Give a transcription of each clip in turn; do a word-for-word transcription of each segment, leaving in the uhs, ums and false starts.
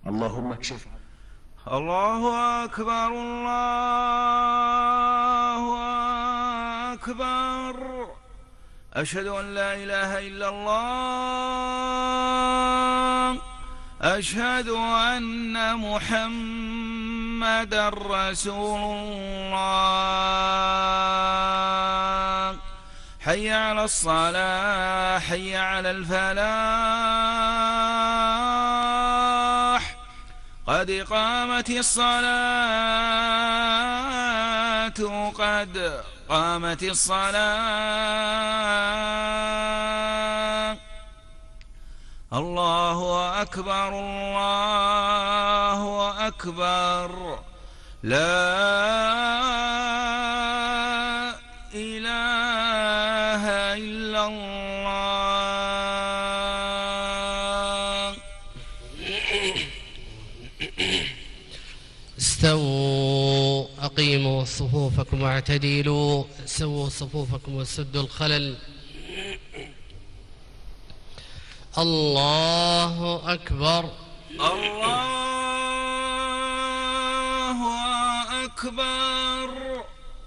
اللهم اكشف. الله أكبر الله أكبر. أشهد أن لا إله إلا الله. أشهد أن محمدًا رسول الله. حي على الصلاة، حي على الفلاح، قد قامت الصلاة، قد قامت الصلاة. الله أكبر الله أكبر. لا إله إلا الله. استووا، أقيموا صفوفكم واعتدلوا، سووا صفوفكم وسدوا الخلل. الله أكبر الله أكبر.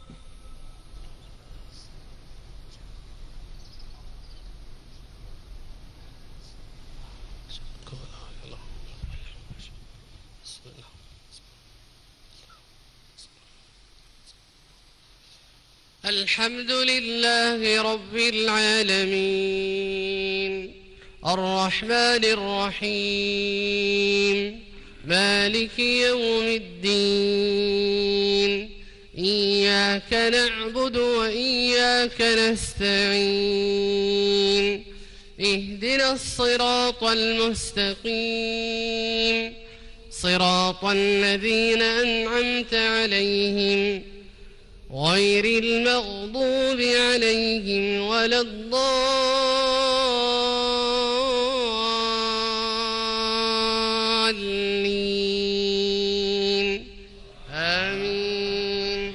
الحمد لله رب العالمين، الرحمن الرحيم، مالك يوم الدين. إياك نعبد وإياك نستعين. اهدنا الصراط المستقيم، صراط الذين أنعمت عليهم غير المغضوب عليهم ولا الضالين. آمين.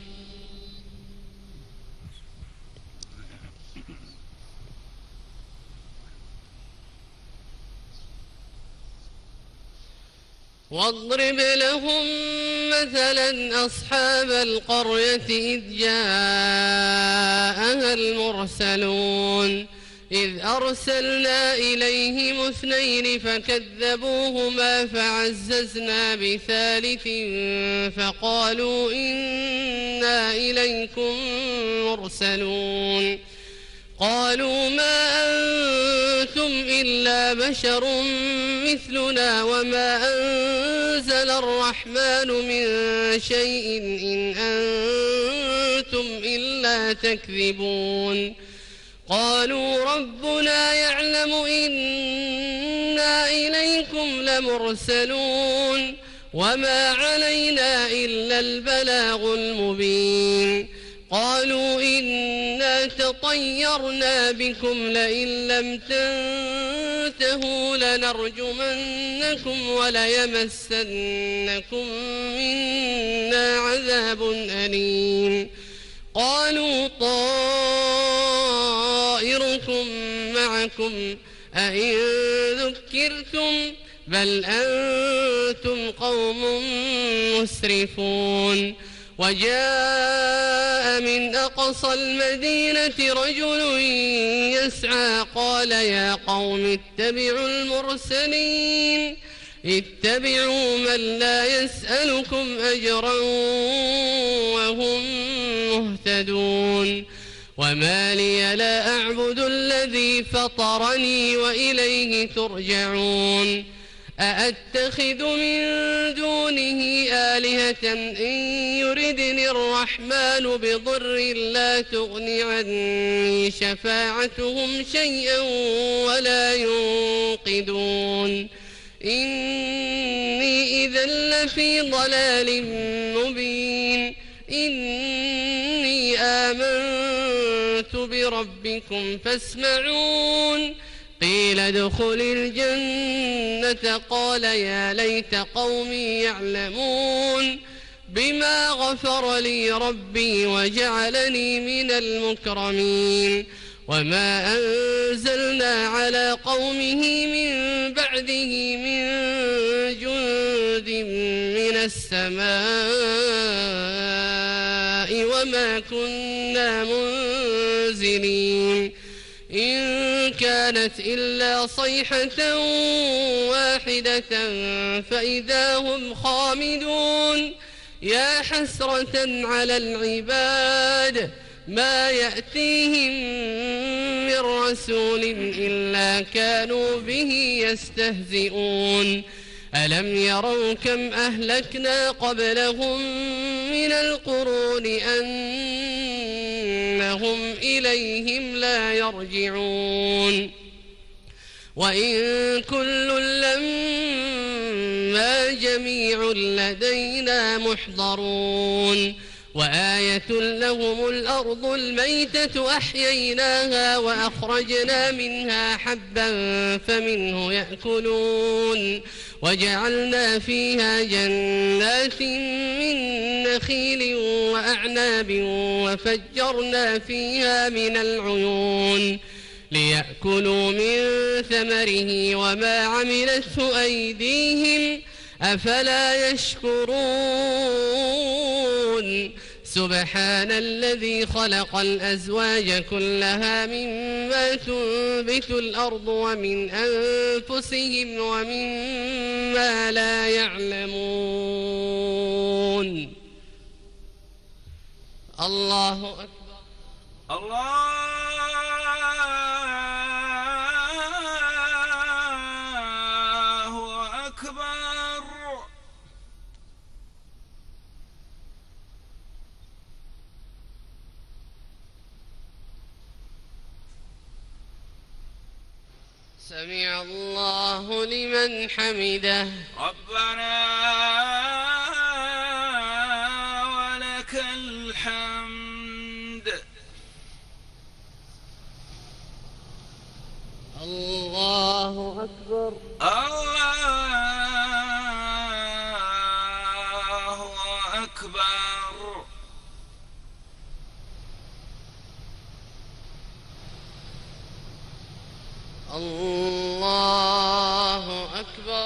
واضرب لهم مثلا أصحاب القرية إذ جاءها المرسلون إذ أرسلنا إليهم اثنين فكذبوهما فعززنا بثالث فقالوا إنا إليكم مرسلون. قالوا ما أنتم إلا بشر مثلنا وما أنزل الرحمن من شيء إن أنتم إلا تكذبون. قالوا ربنا يعلم إنا إليكم لمرسلون وما علينا إلا البلاغ المبين. قالوا إنا تطيرنا بكم لئن لم تنتهوا لنرجمنكم وليمسنكم منا عذاب أليم. قالوا طائركم معكم أئن ذكرتم بل أنتم قوم مسرفون. وجاء من أقصى المدينة رجل يسعى قال يا قوم اتبعوا المرسلين اتبعوا من لا يسألكم أجرا وهم مهتدون. وما لي لا أعبد الذي فطرني وإليه ترجعون. أأتخذ من دونه آلهة إن يردني الرحمن بضر لا تغن عني شفاعتهم شيئا ولا ينقذون. إني إذا لفي ضلال مبين. إني آمنت بربكم فاسمعون. قيل ادخل الجنة قال يا ليت قومي يعلمون بما غفر لي ربي وجعلني من المكرمين. وما أنزلنا على قومه من بعده من جند السماء وما كنا منزلين إن كانت إلا صيحة واحدة فإذا هم خامدون يا حسرة على العباد ما يأتيهم من رسول إلا كانوا به يستهزئون ألم يروا كم أهلكنا قبلهم من القرون أنهم إليهم لا يرجعون وإن كل لما جميع لدينا محضرون وآية لهم الأرض الميتة أحييناها وأخرجنا منها حبا فمنه يأكلون وجعلنا فيها جنات من نخيل وأعناب وفجرنا فيها من العيون ليأكلوا من ثمره وما عملته أيديهم أفلا يشكرون سبحان الذي خلق الأزواج كلها مما تنبت الأرض ومن أنفسهم ومما لا يعلمون الله أكبر الله أكبر سمع الله لمن حمده ربنا ولك الحمد الله أكبر الله أكبر الله أكبر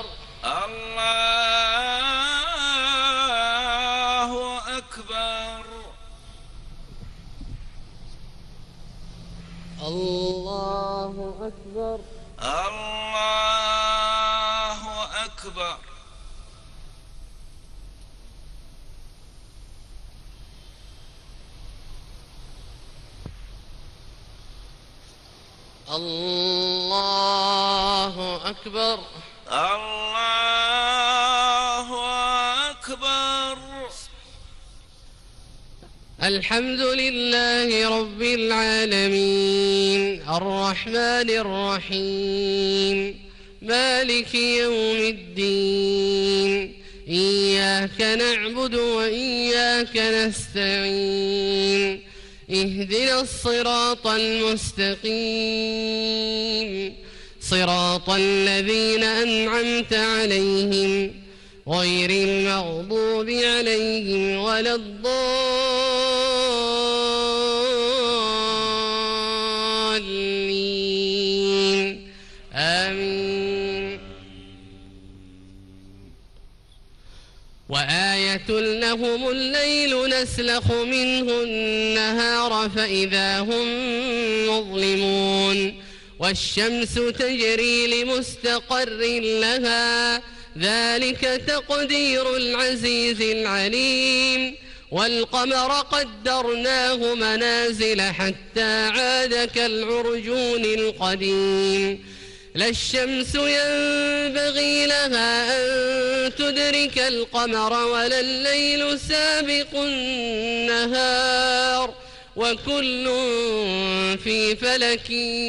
الله أكبر الله أكبر الله أكبر الله أكبر الله أكبر الحمد لله رب العالمين الرحمن الرحيم مالك يوم الدين إياك نعبد وإياك نستعين اهدنا الصراط المستقيم صراط الذين أنعمت عليهم غير المغضوب عليهم ولا الضالين آمين وآية لهم الليل نسلخ منه النهار فإذا هم مظلمون والشمس تجري لمستقر لها ذلك تقدير العزيز العليم والقمر قدرناه منازل حتى عاد كالعرجون القديم لا الشمس ينبغي لها أن تدرك القمر ولا الليل سابق النهار وكل في فلك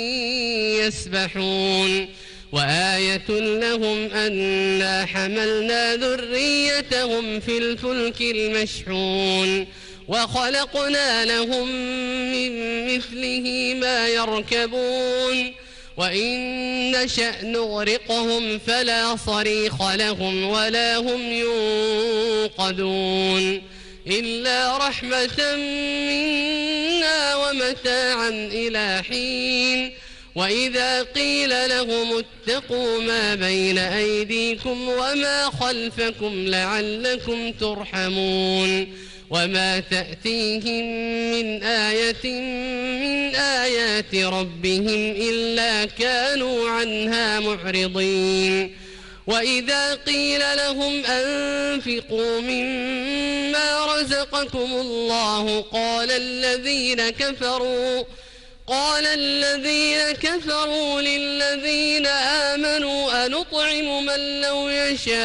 يسبحون وآية لهم أنا حملنا ذريتهم في الفلك المشحون وخلقنا لهم من مثله ما يركبون وإن نشأ نغرقهم فلا صريخ لهم ولا هم ينقذون إلا رحمة منا ومتاعا إلى حين وإذا قيل لهم اتقوا ما بين أيديكم وما خلفكم لعلكم ترحمون وما تأتيهم من آية من آيات ربهم إلا كانوا عنها معرضين وإذا قيل لهم أنفقوا مما رزقكم الله قال الذين كفروا قال الذين كفروا للذين آمنوا أنطعم من لو يشاء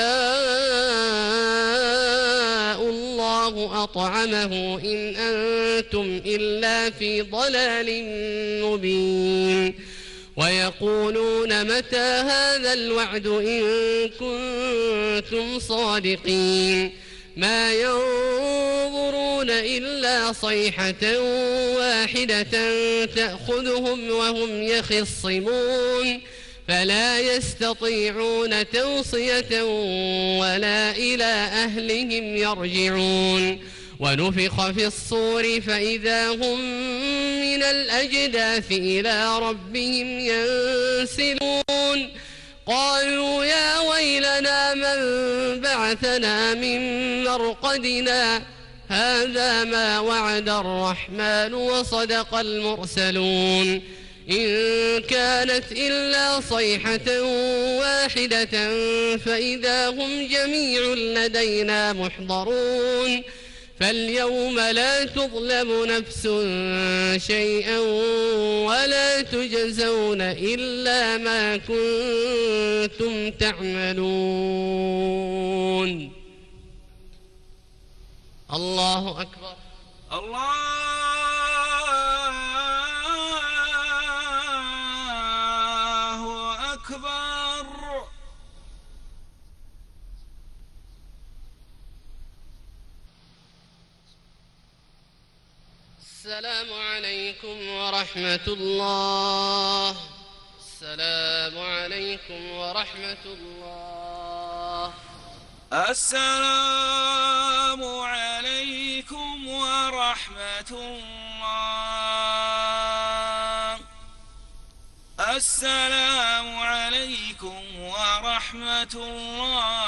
الله أطعمه إن أنتم إلا في ضلال مبين ويقولون متى هذا الوعد إن كنتم صادقين ما ينظرون إلا صيحة واحدة تأخذهم وهم يخصمون فلا يستطيعون توصية ولا إلى أهلهم يرجعون ونفخ في الصور فإذا هم من الأجداث إلى ربهم ينسلون قالوا يا ويلنا من بعثنا من مرقدنا هذا ما وعد الرحمن وصدق المرسلون إن كانت إلا صيحة واحدة فإذا هم جميع لدينا محضرون فاليوم لا تظلم نفس شيئا ولا تجزون إلا ما كنتم تعملون. الله أكبر. الله أكبر. السلام عليكم ورحمة الله. السلام عليكم ورحمة الله. السلام عليكم ورحمة الله. السلام عليكم ورحمة الله.